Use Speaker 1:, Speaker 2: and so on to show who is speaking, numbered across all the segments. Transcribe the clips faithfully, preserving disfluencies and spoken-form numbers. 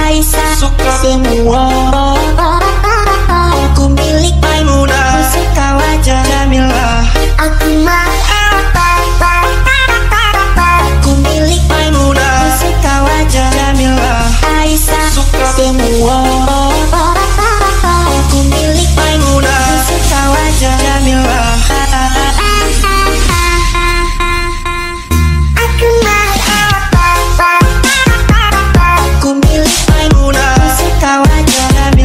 Speaker 1: Aisyah
Speaker 2: suka
Speaker 1: semua. Aku milik Maimunah, aku suka wajah Jamilah. Aku mah aku milik Maimunah, aku suka wajah Jamilah. Aisyah
Speaker 2: suka
Speaker 1: semua. Aku milik Maimunah, aku suka wajah Jamilah. Aku mah aku milik Maimunah, aku suka wajah Jamilah.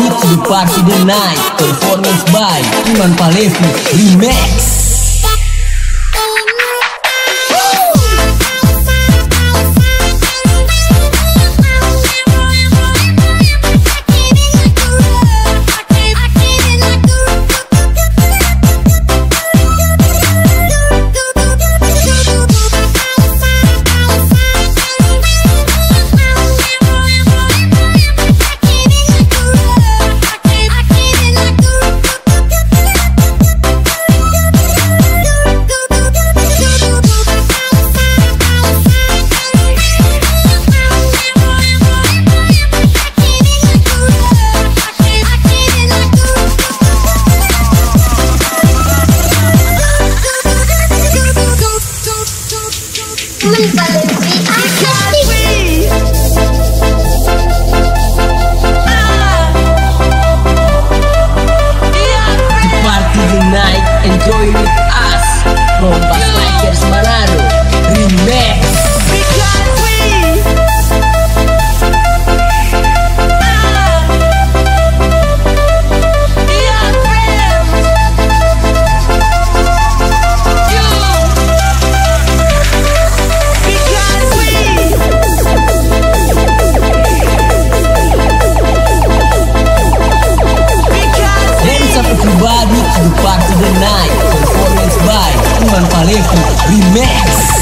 Speaker 2: everybody to the party tonight. Performance by Iman Palevi Remix. Enjoy with us, Kompas Bikers Manado Remix. Everybody to the party tonight. Performance by Iman Palevi Remix.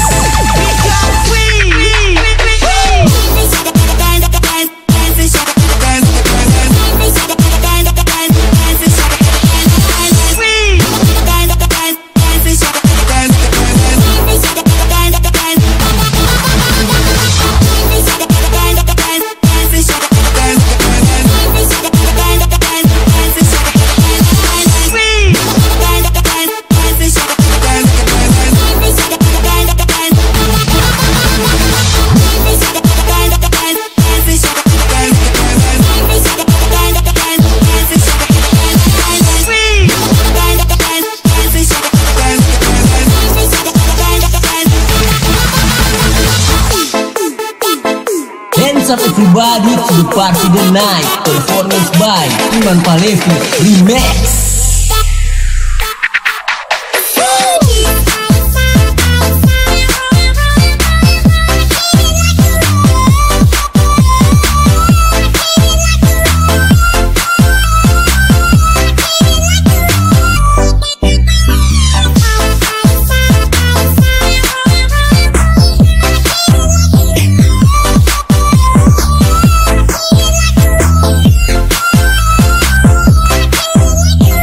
Speaker 2: Hands up everybody to the party tonight. Performance by Iman Palevi Remix.
Speaker 1: Yeah.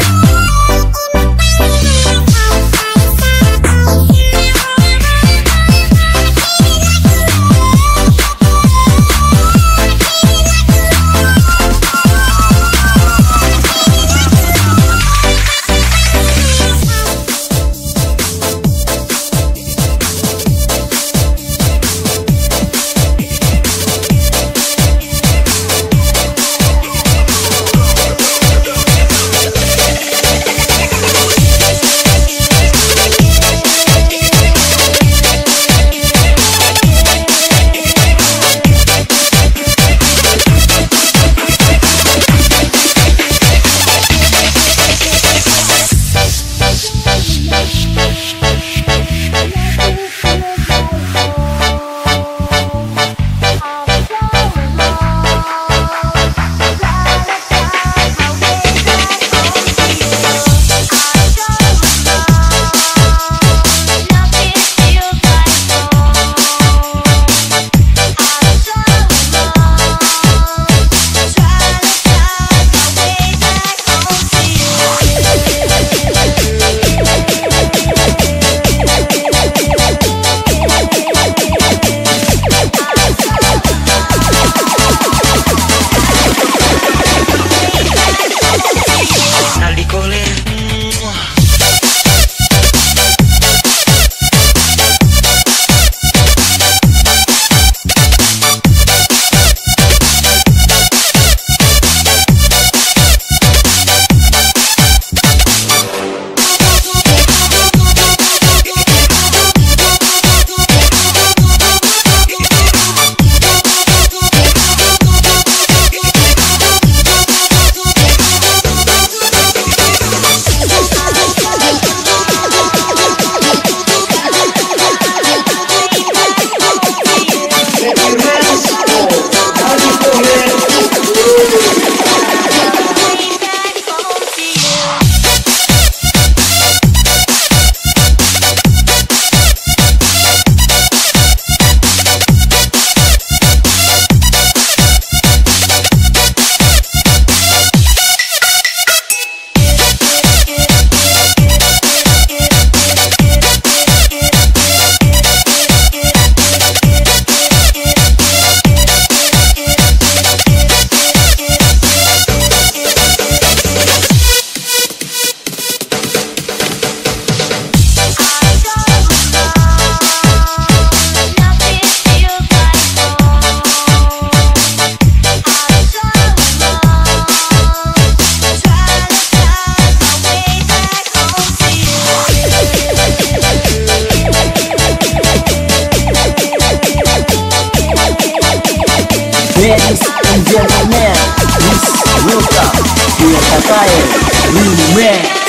Speaker 2: Biasa saya Remix.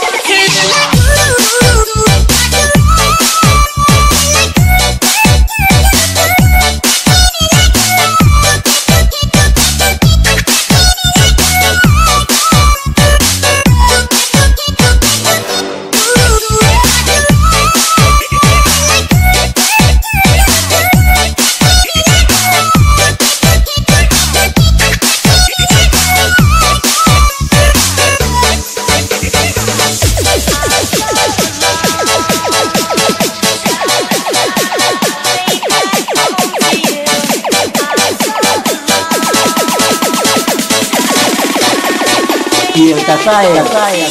Speaker 2: Biasa saya saya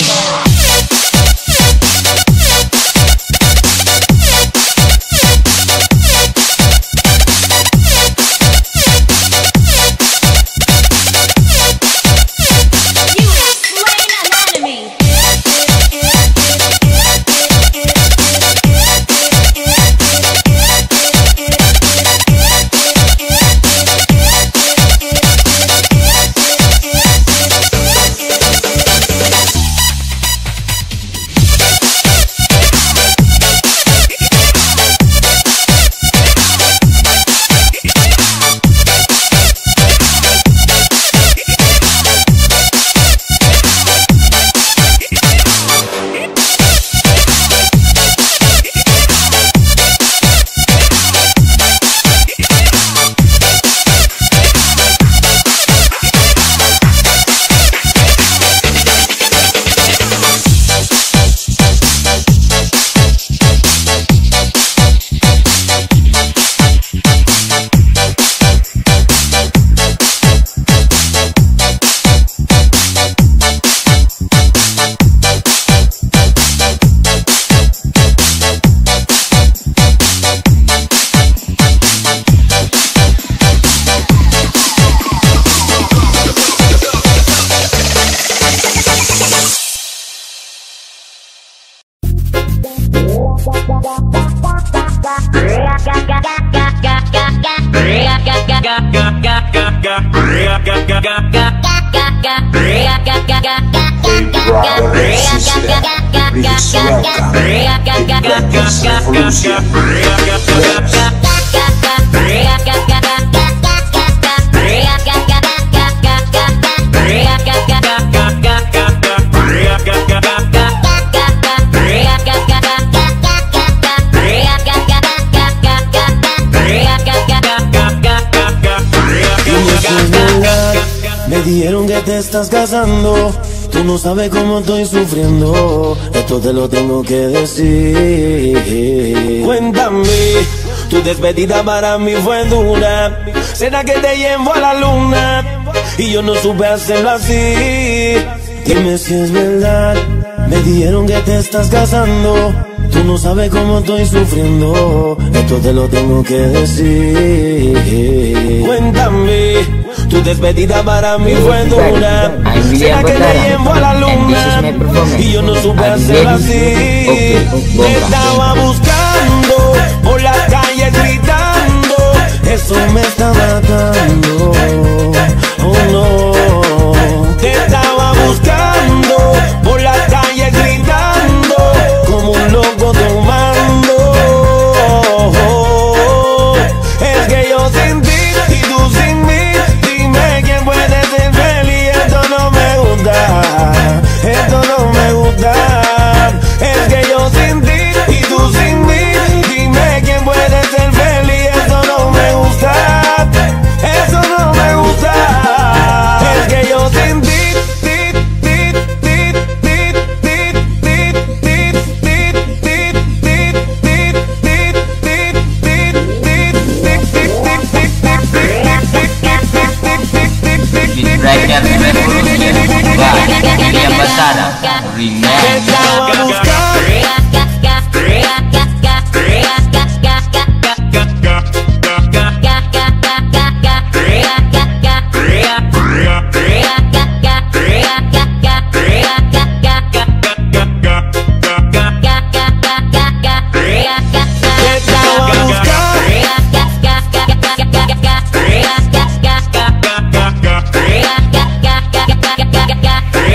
Speaker 3: Me dijeron que te estás casando, tú no sabes cómo estoy sufriendo, esto te lo tengo que decir. Cuéntame, tu despedida para mí fue dura, será que te llevo a la luna y yo no supe hacerlo así. Dime si es verdad, me dijeron que te estás casando, tú no sabes cómo estoy sufriendo, esto te lo tengo que decir. Cuéntame, tu despedida para mí fue dura, será que te llevo a la luna y yo no supe hacerlo así. Te estaba buscando por las calles gritando, eso me está matando. Oh no, te estaba buscando por las calles gritando como un loco tomando. Es que yo sin ti y tú sin mí, dime quién puede ser feliz. Esto no me gusta, esto no me gusta. Es que yo sin ti y tú sin mí, dime quién puede ser feliz. Esto no me gusta, eso no me gusta. Es que yo sin ti, ti, ti, ti, ti, ti, ti, ti, ti, ti, ti,
Speaker 2: Striker Revolution by William Basara Remix.
Speaker 3: Te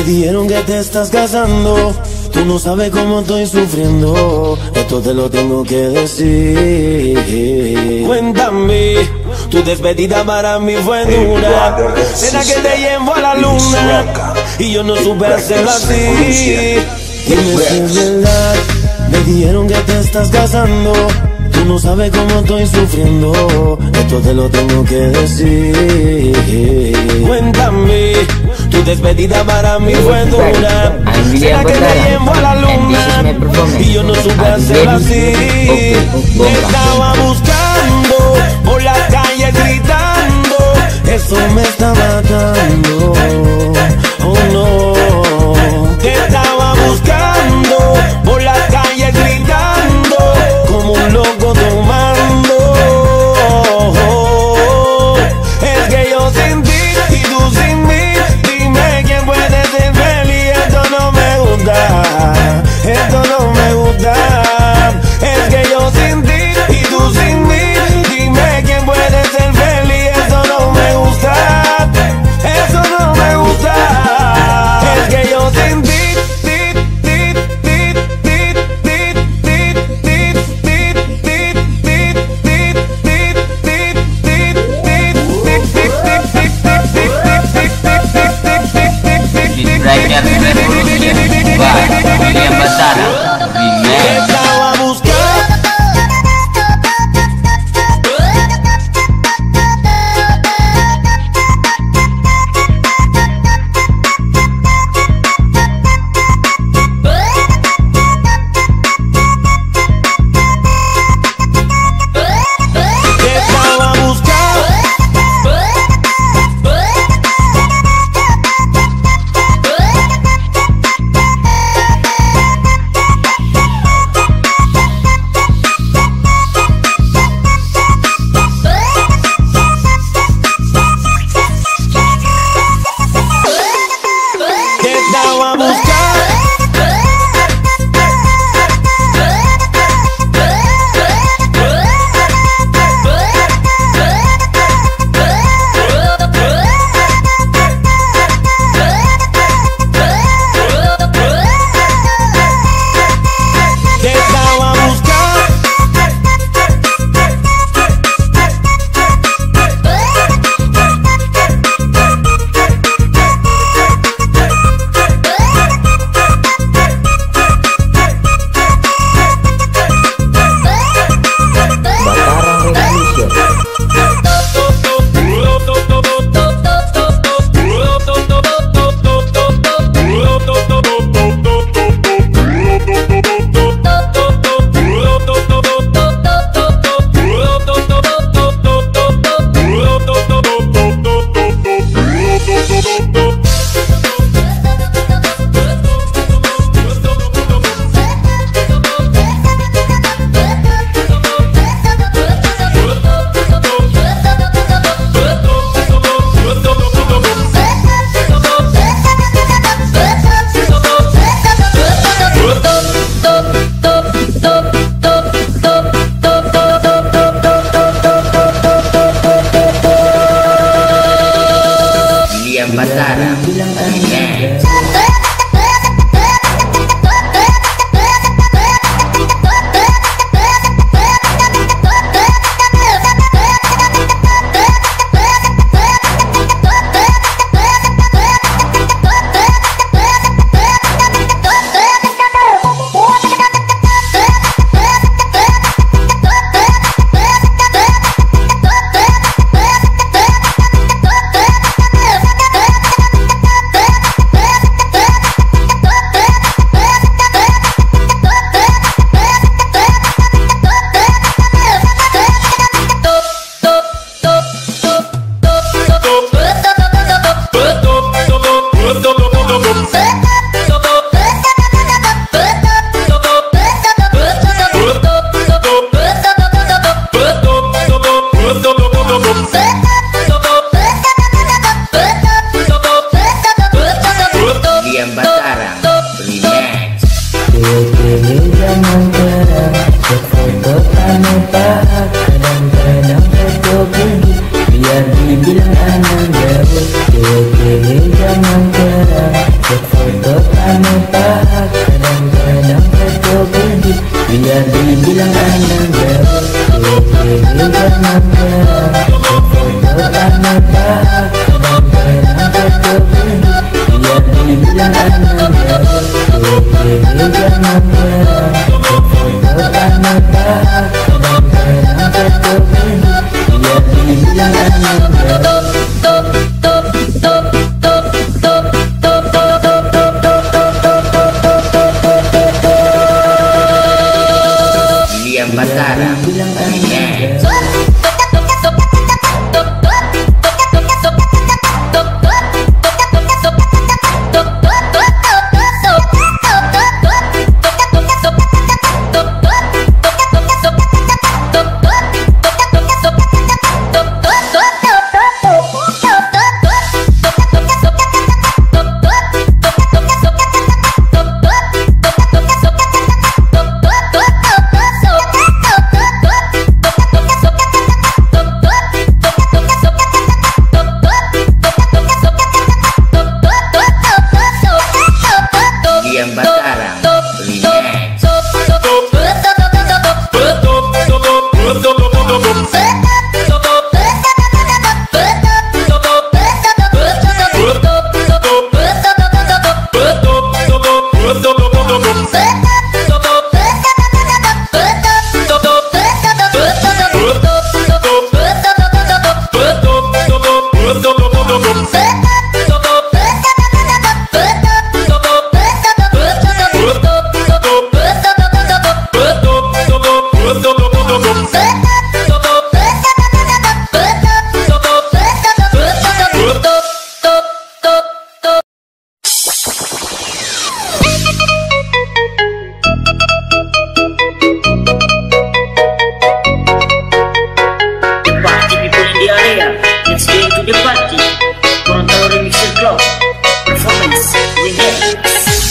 Speaker 3: dijeron que te estás casando. Tú no sabes cómo estoy sufriendo, esto te lo tengo que decir. Cuéntame, tu despedida para mí fue dura. Será que te llevo a la luna y yo no supe hacerlo así. Dime si es verdad, me dijeron que te estás casando. Tú no sabes cómo estoy sufriendo, esto te lo tengo que decir. Cuéntame, tu despedida para mí fue dura. Será que te llevo a la luna y yo no supe hacerlo así. Te estaba buscando por la calle gritando, eso me está matando. Oh no, te estaba buscando por la calle gritando como un loco tomando. Es que yo sin ti y tú sin mí, dime quién puede ser feliz. Esto no me gusta, esto no me gusta. Es que yo sin ti y tú sin mí, dime quién puede ser feliz. Esto no me gusta, eso no me gusta. Es que yo sin ti, ti, ti, ti, ti, ti, ti, ti, ti,
Speaker 2: Striker Revolution by William Batara Remix.
Speaker 3: estaba buscando.
Speaker 2: Batara Remix. Biar dibilang anak jauh, kini jangan kerap.
Speaker 4: William Batara Remix. William Batara Remix. Let's get into the party. Gorontalo Remixer Club Performance Remix.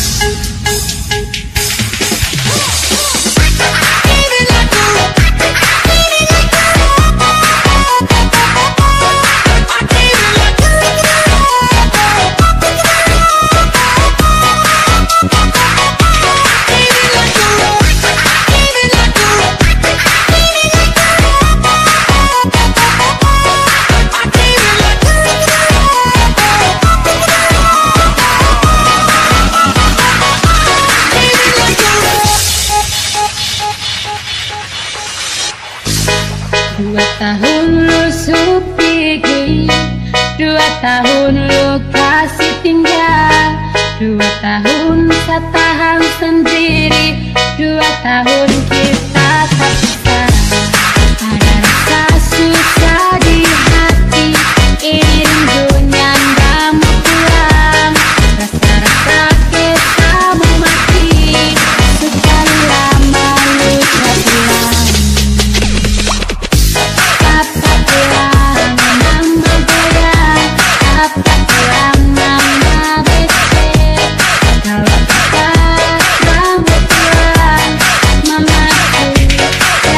Speaker 5: Dua tahun lu supigi, dua tahun lu kasih tinggal, dua tahun saya tahan sendiri, dua tahun kita terpisah. Ada rasa susah di hati, ini rindunya nggak mau pulang, rasa-rasa kita mau mati, sekali lama lu tak pulang. Kalau kita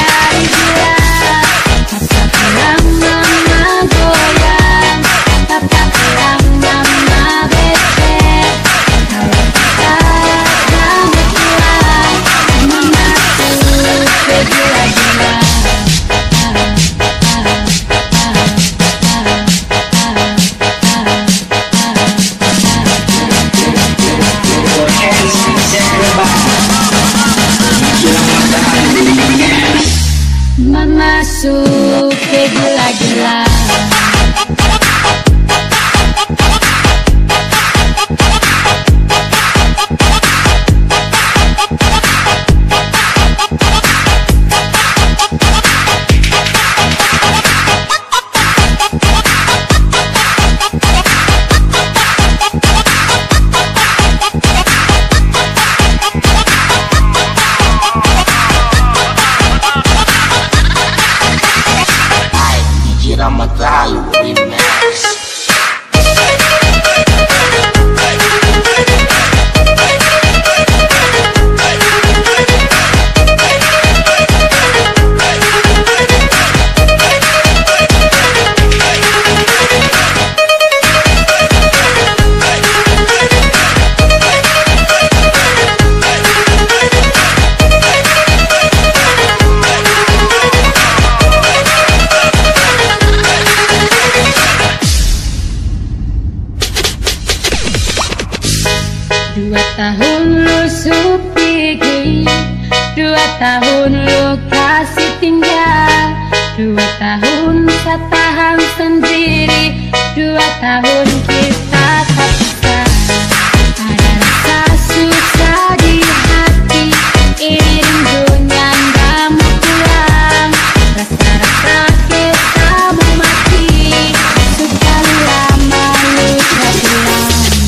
Speaker 5: tahun lu supigi, dua tahun lu kasih tinggal, dua tahun saya tahan sendiri, dua tahun kita tak bisa. Ada rasa susah di hati, ini rindunya nggak mau pulang, rasa-rasa kita mau mati, sekali lama lu tak bilang.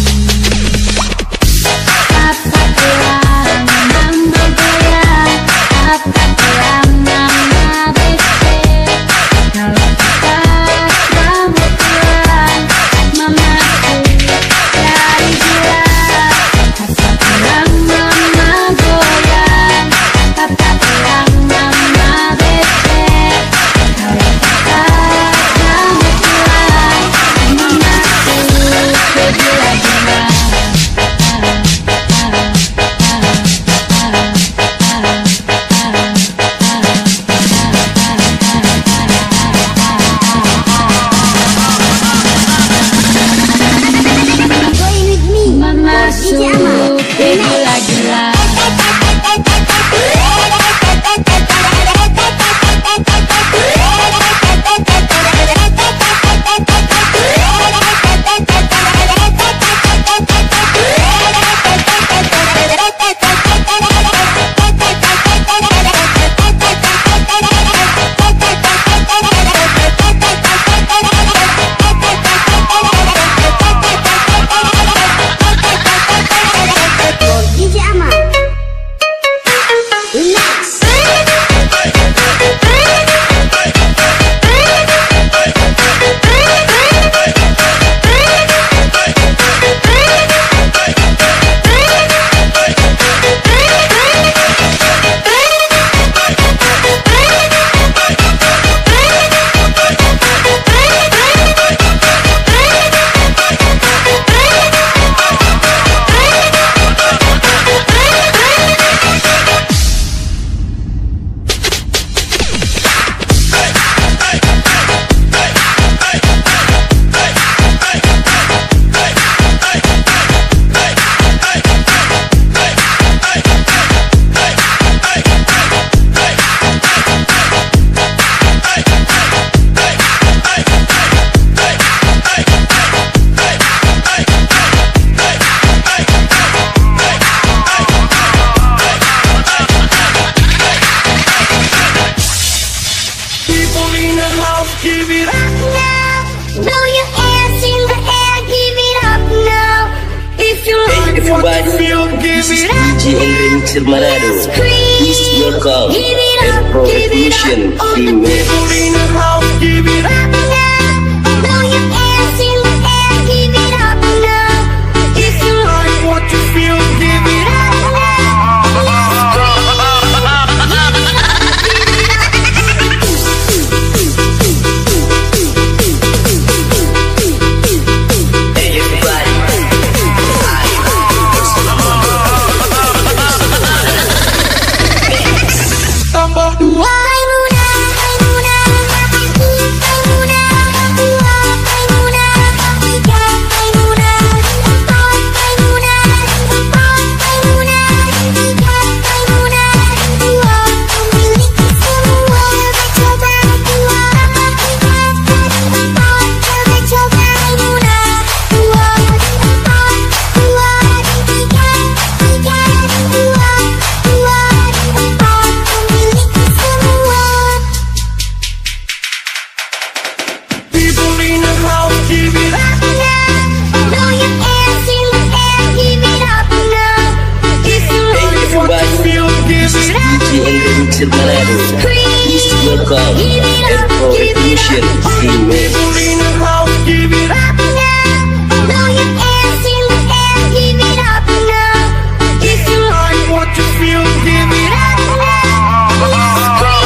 Speaker 5: Apa pulang nambah gaya, apa pulang nambah becek, kalau kita nggak mau pulang, mamaku dari gila. Apa pulang mama goyang, apa pulang mama becek, kalau kita nggak mau pulang, mamaku segila-gila. Masuk ke gila-gila.
Speaker 2: This is D J and Remixer Manado. Please welcome Afro Revolution Remix.
Speaker 1: Give it up now. Throw your hands in the air. Give it up now. If you like what you feel, give it up now. Let's scream.
Speaker 2: Hey everybody. Please welcome Afro Revolution Remix.
Speaker 1: Give it up now. Throw your hands in the air. Give it up now. If you like what you feel, give it up now. Let's scream.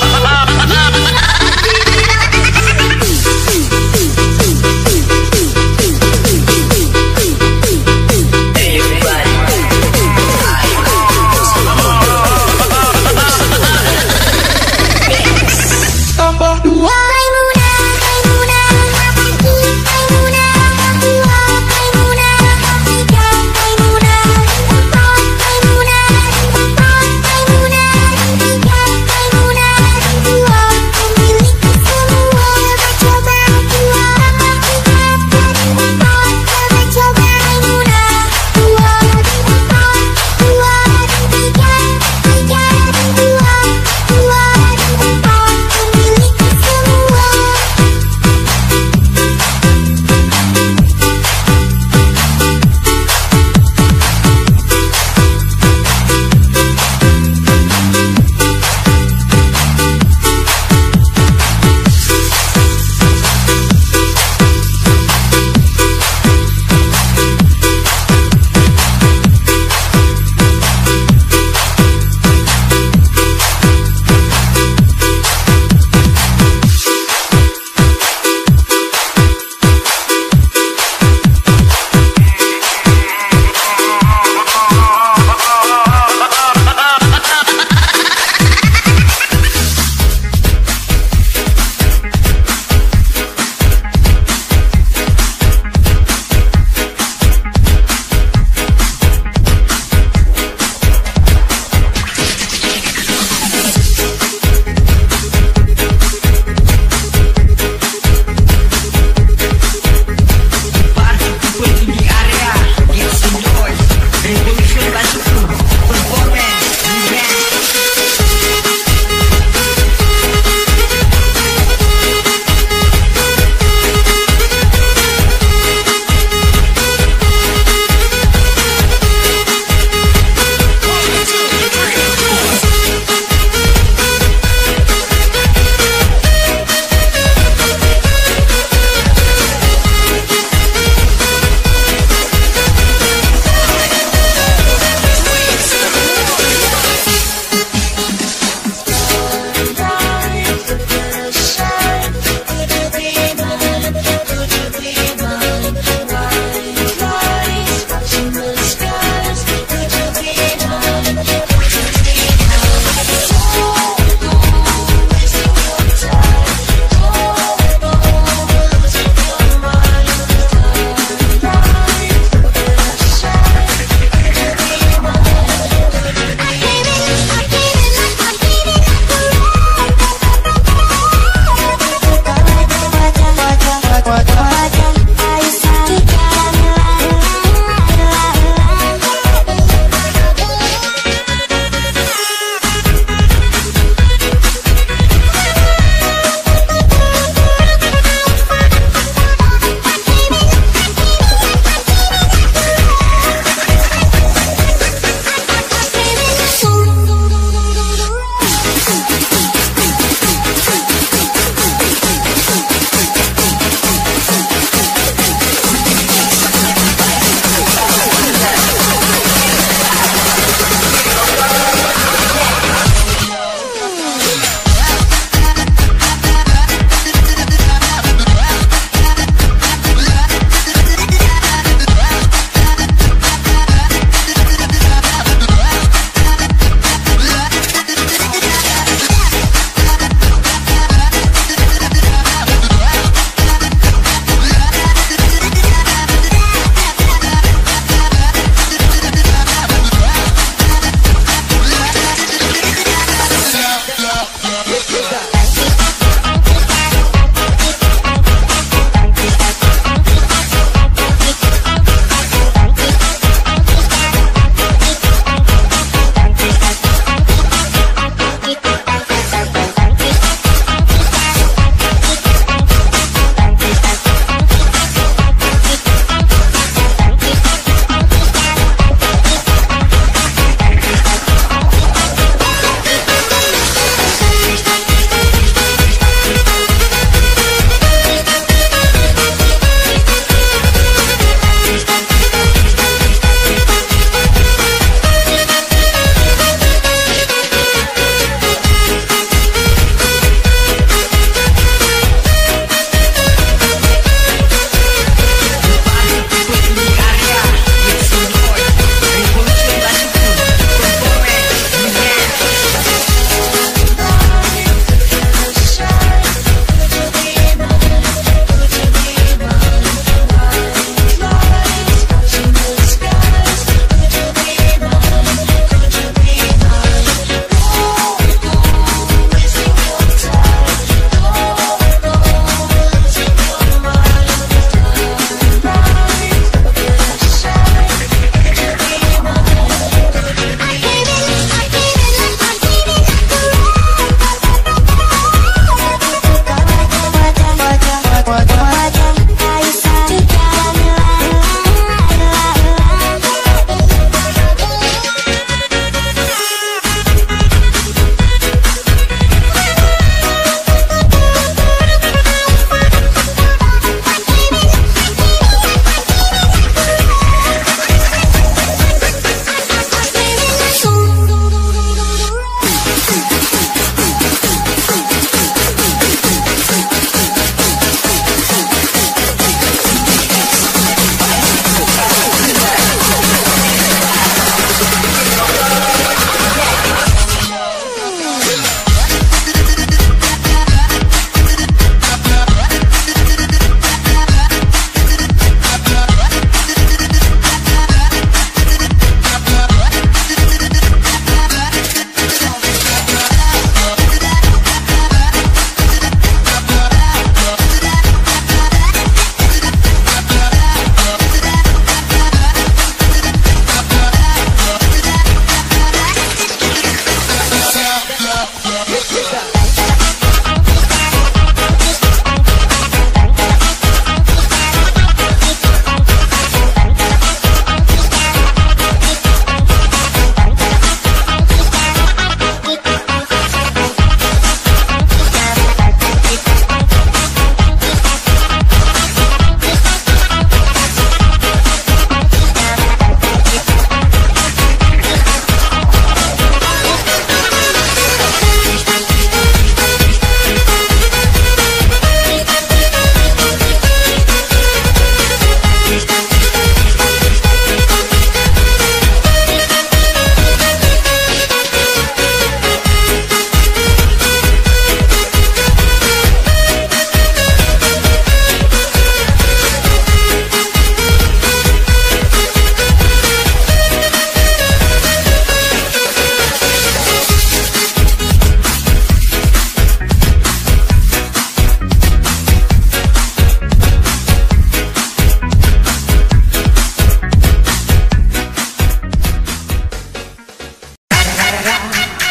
Speaker 2: Hey everybody.
Speaker 1: Why Muna, why Muna.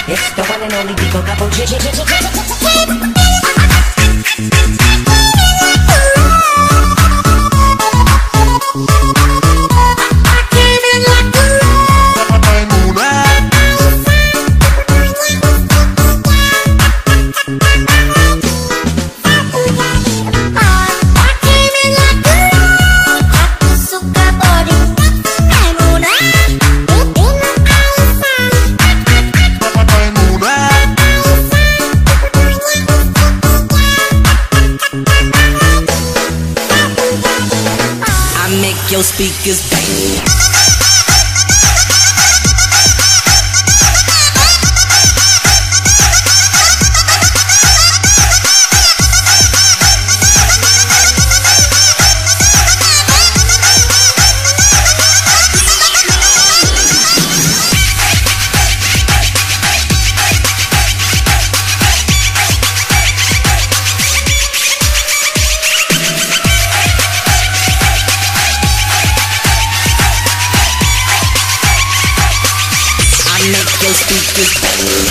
Speaker 6: It's the one and only Digo Capo.
Speaker 7: Your speakers bang. Make your speakers bang.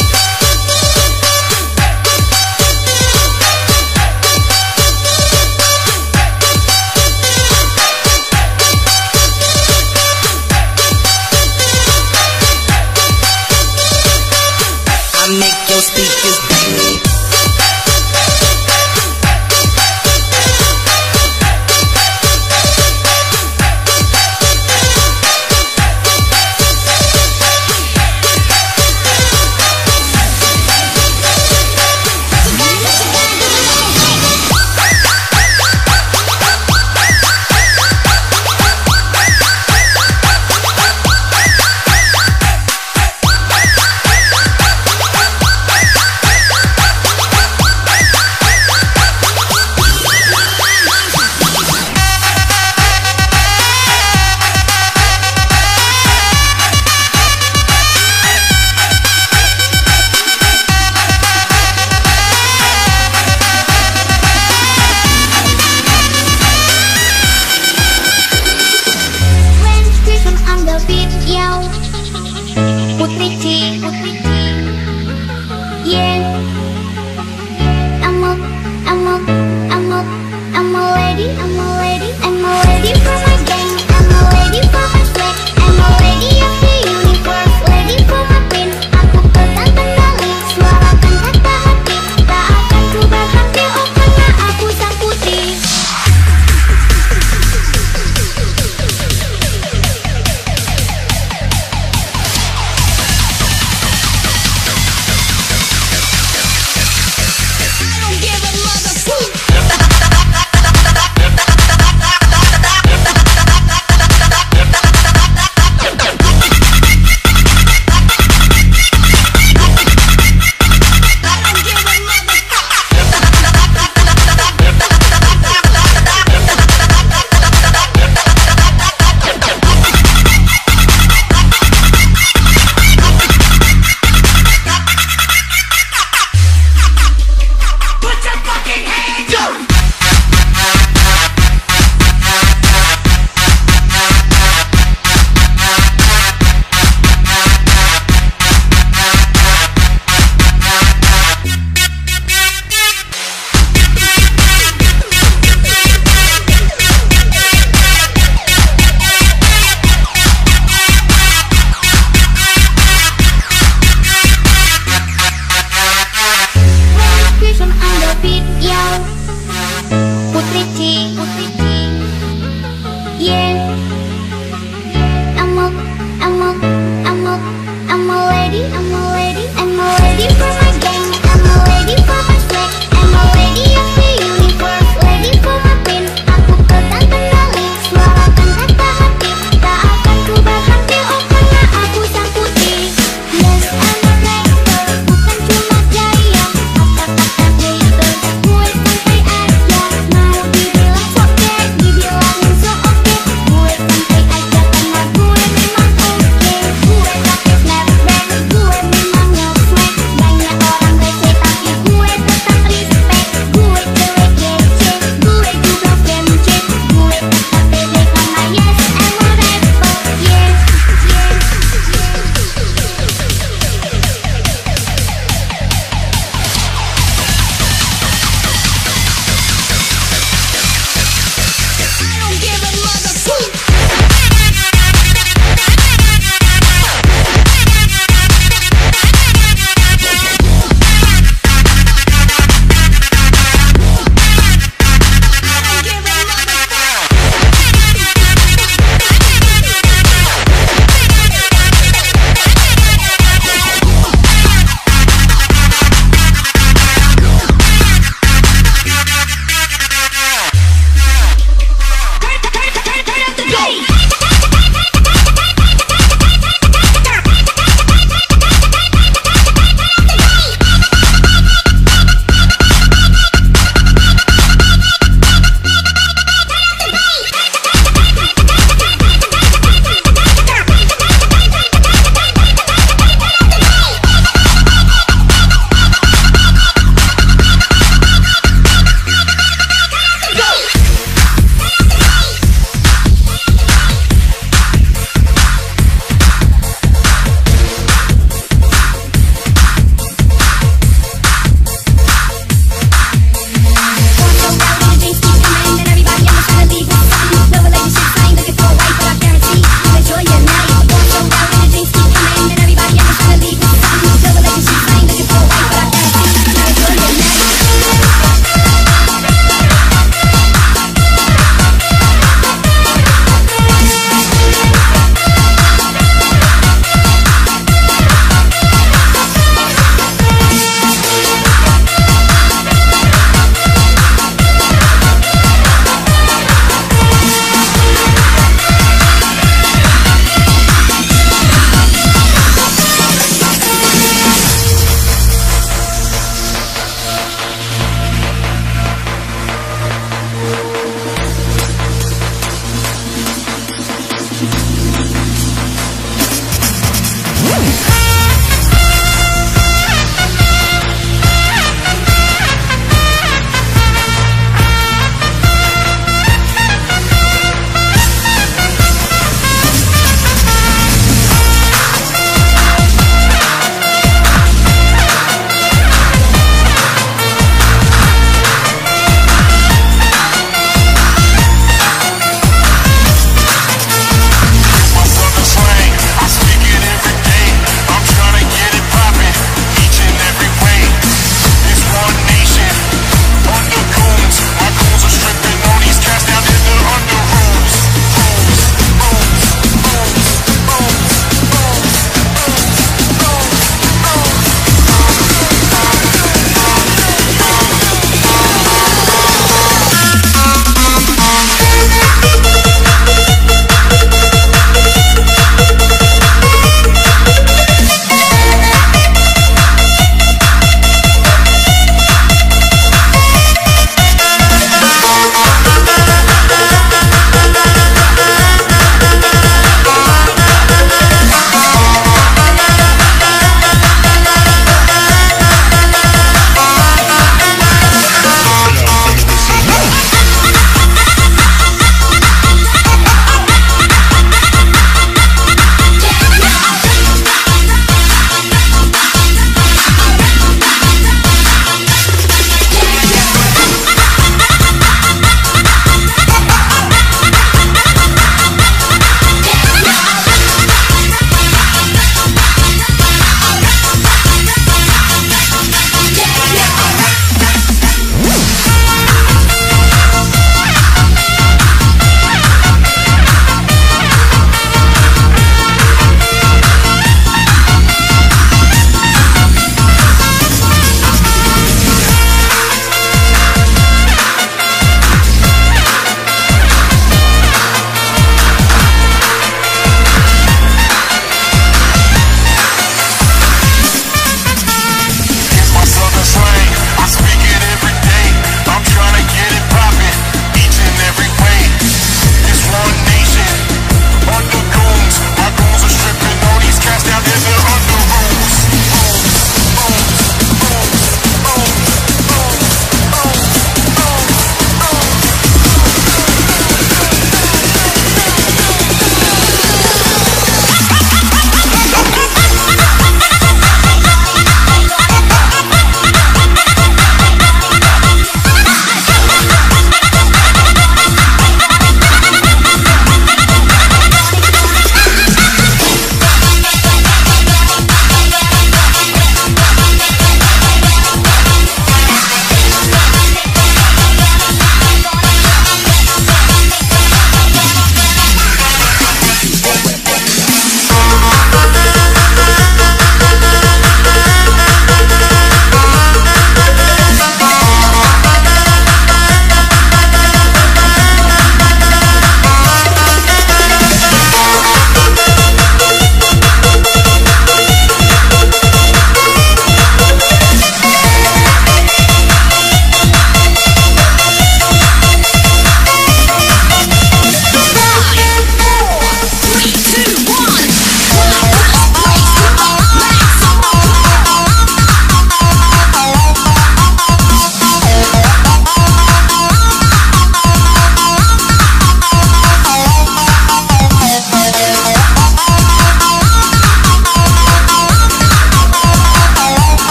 Speaker 7: I make your speakers bang.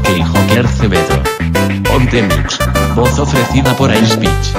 Speaker 8: Jockey Joker Acevedo. On the mix. Voz ofrecida por iSpeech.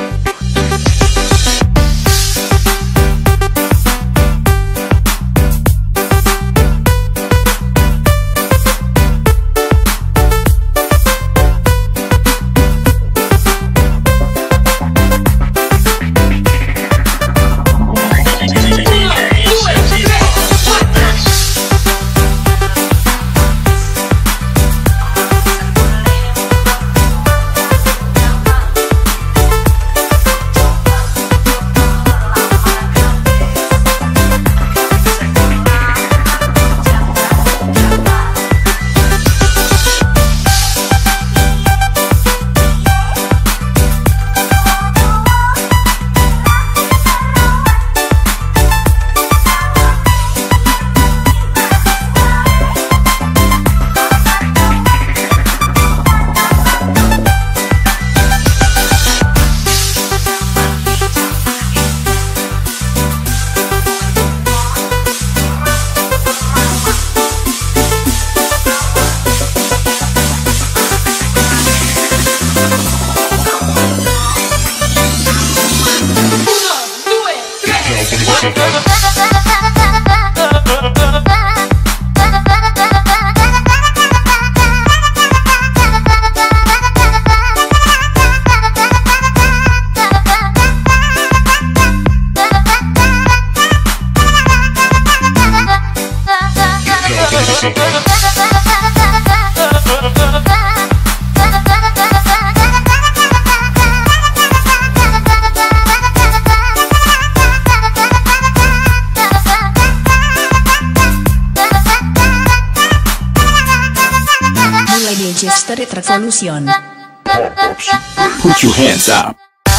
Speaker 9: Street Revolution.
Speaker 10: Put your hands up.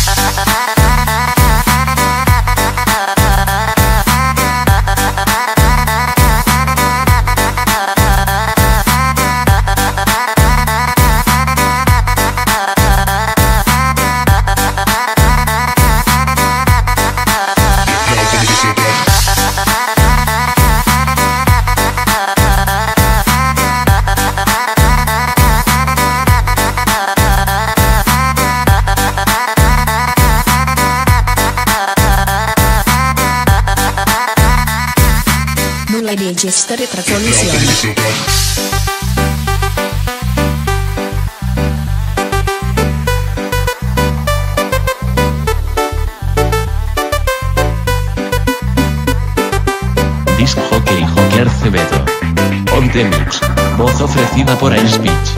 Speaker 9: Mulai D J Street Revolution.
Speaker 8: Disc Jockey Joker Acevedo. On the mix. Voz ofrecida por iSpeech.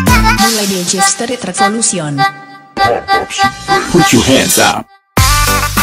Speaker 9: Street Revolution.
Speaker 10: Put your hands up.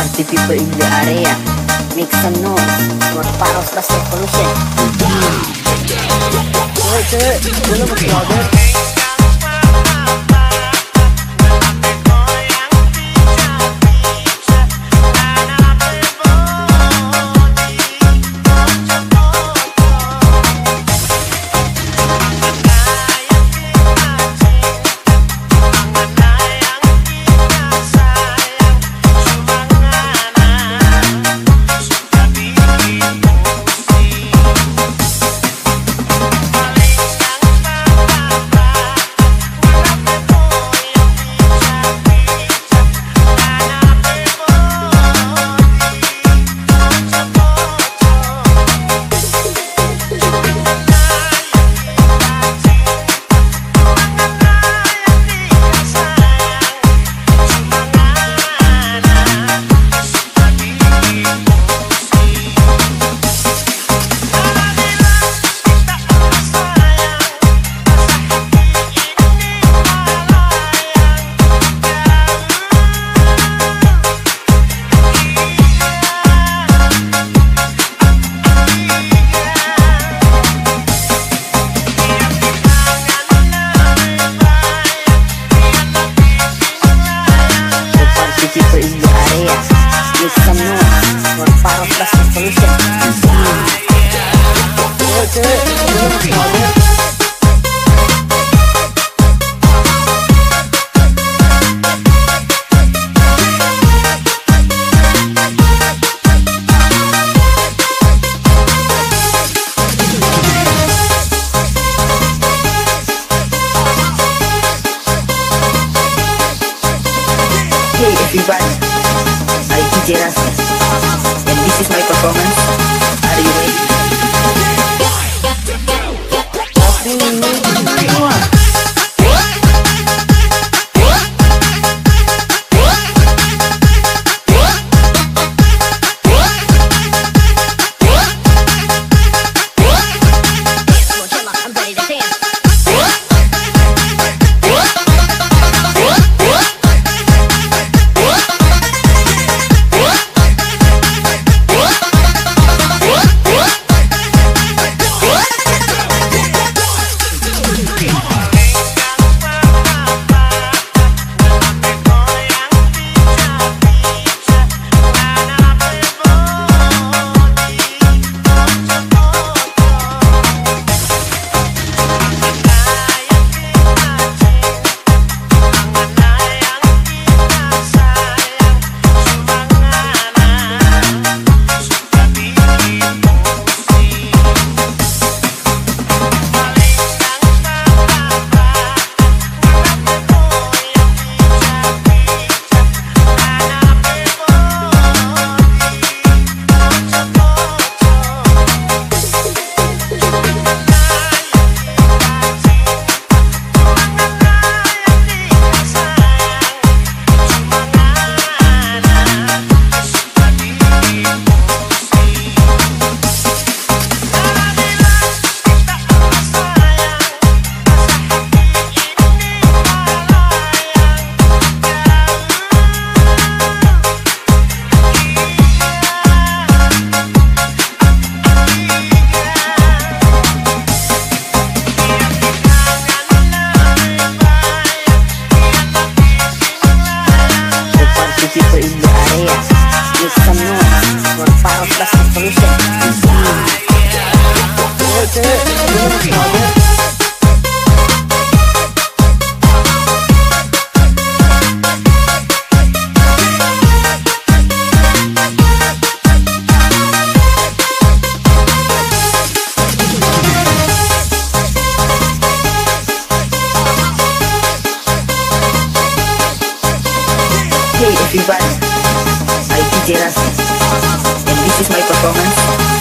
Speaker 11: party people in the area, make some noise for Paros Plus Revolution. Cewek-cewek, boleh pakai order? Hey everybody, I D J Rasmus, and this is my performance. Are you ready? People in the area, make some noise for Paros Plus Revolution. Hey everybody, I D J Rasmus, and this is my performance.